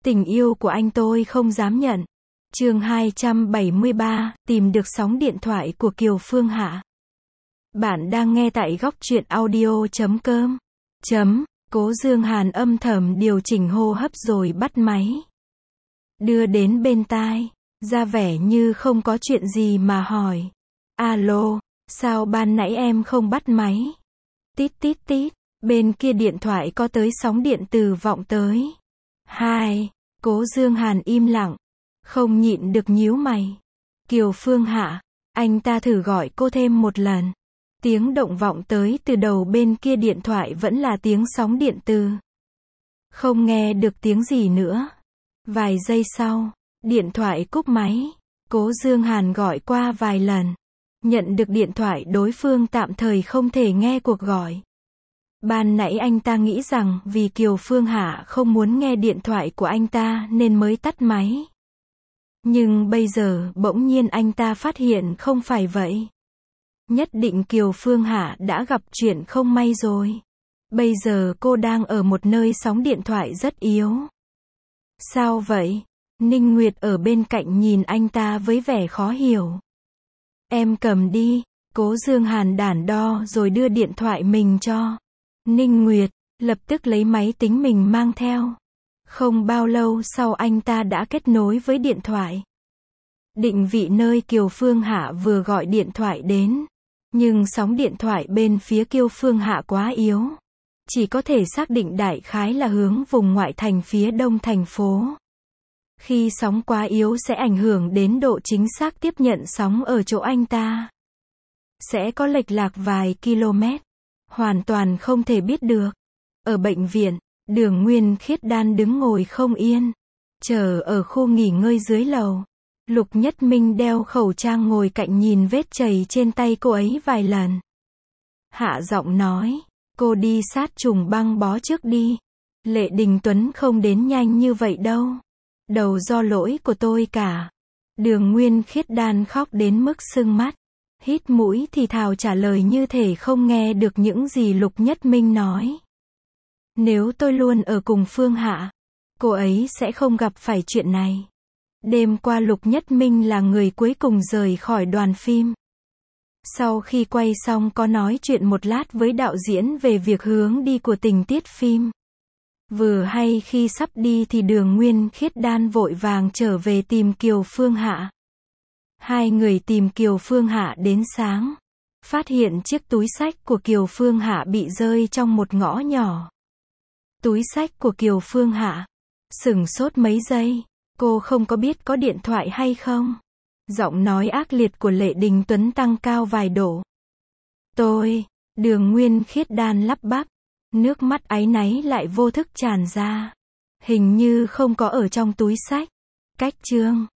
Tình yêu của anh tôi không dám nhận. Chương 273, tìm được sóng điện thoại của Kiều Phương Hạ. Bạn đang nghe tại góc truyện audio.com. Cố Dương Hàn âm thầm điều chỉnh hô hấp rồi bắt máy. Đưa đến bên tai, ra vẻ như không có chuyện gì mà hỏi. Alo, sao ban nãy em không bắt máy? Tít tít tít, bên kia điện thoại có tới sóng điện từ vọng tới. Cố Dương Hàn im lặng, không nhịn được nhíu mày. Kiều Phương Hạ, anh ta thử gọi cô thêm một lần. Tiếng động vọng tới từ đầu bên kia điện thoại vẫn là tiếng sóng điện từ. Không nghe được tiếng gì nữa. Vài giây sau, điện thoại cúp máy. Cố Dương Hàn gọi qua vài lần. Nhận được điện thoại đối phương tạm thời không thể nghe cuộc gọi. Ban nãy anh ta nghĩ rằng vì Kiều Phương Hạ không muốn nghe điện thoại của anh ta nên mới tắt máy. Nhưng bây giờ bỗng nhiên anh ta phát hiện không phải vậy. Nhất định Kiều Phương Hạ đã gặp chuyện không may rồi. Bây giờ cô đang ở một nơi sóng điện thoại rất yếu. Sao vậy? Ninh Nguyệt ở bên cạnh nhìn anh ta với vẻ khó hiểu. Em cầm đi. Cố Dương Hàn đắn đo rồi đưa điện thoại mình cho Ninh Nguyệt, lập tức lấy máy tính mình mang theo. Không bao lâu sau anh ta đã kết nối với điện thoại. Định vị nơi Kiều Phương Hạ vừa gọi điện thoại đến. Nhưng sóng điện thoại bên phía Kiều Phương Hạ quá yếu. Chỉ có thể xác định đại khái là hướng vùng ngoại thành phía đông thành phố. Khi sóng quá yếu sẽ ảnh hưởng đến độ chính xác tiếp nhận sóng ở chỗ anh ta. Sẽ có lệch lạc vài km. Hoàn toàn không thể biết được. Ở bệnh viện, Đường Nguyên Khiết Đan đứng ngồi không yên. Chờ ở khu nghỉ ngơi dưới lầu. Lục Nhất Minh đeo khẩu trang ngồi cạnh nhìn vết chảy trên tay cô ấy vài lần. Hạ giọng nói, cô đi sát trùng băng bó trước đi. Lệ Đình Tuấn không đến nhanh như vậy đâu. Đầu do lỗi của tôi cả. Đường Nguyên Khiết Đan khóc đến mức sưng mắt. Hít mũi thì thào trả lời như thể không nghe được những gì Lục Nhất Minh nói. Nếu tôi luôn ở cùng Phương Hạ, cô ấy sẽ không gặp phải chuyện này. Đêm qua Lục Nhất Minh là người cuối cùng rời khỏi đoàn phim. Sau khi quay xong có nói chuyện một lát với đạo diễn về việc hướng đi của tình tiết phim. Vừa hay khi sắp đi thì Đường Nguyên Khiết Đan vội vàng trở về tìm Kiều Phương Hạ. Hai người tìm Kiều Phương Hạ đến sáng. Phát hiện chiếc túi xách của Kiều Phương Hạ bị rơi trong một ngõ nhỏ. Túi xách của Kiều Phương Hạ. Sửng sốt mấy giây. Cô không có biết có điện thoại hay không? Giọng nói ác liệt của Lệ Đình Tuấn tăng cao vài độ. Đường Nguyên Khiết Đan lắp bắp. Nước mắt áy náy lại vô thức tràn ra. Hình như không có ở trong túi xách. Cách chương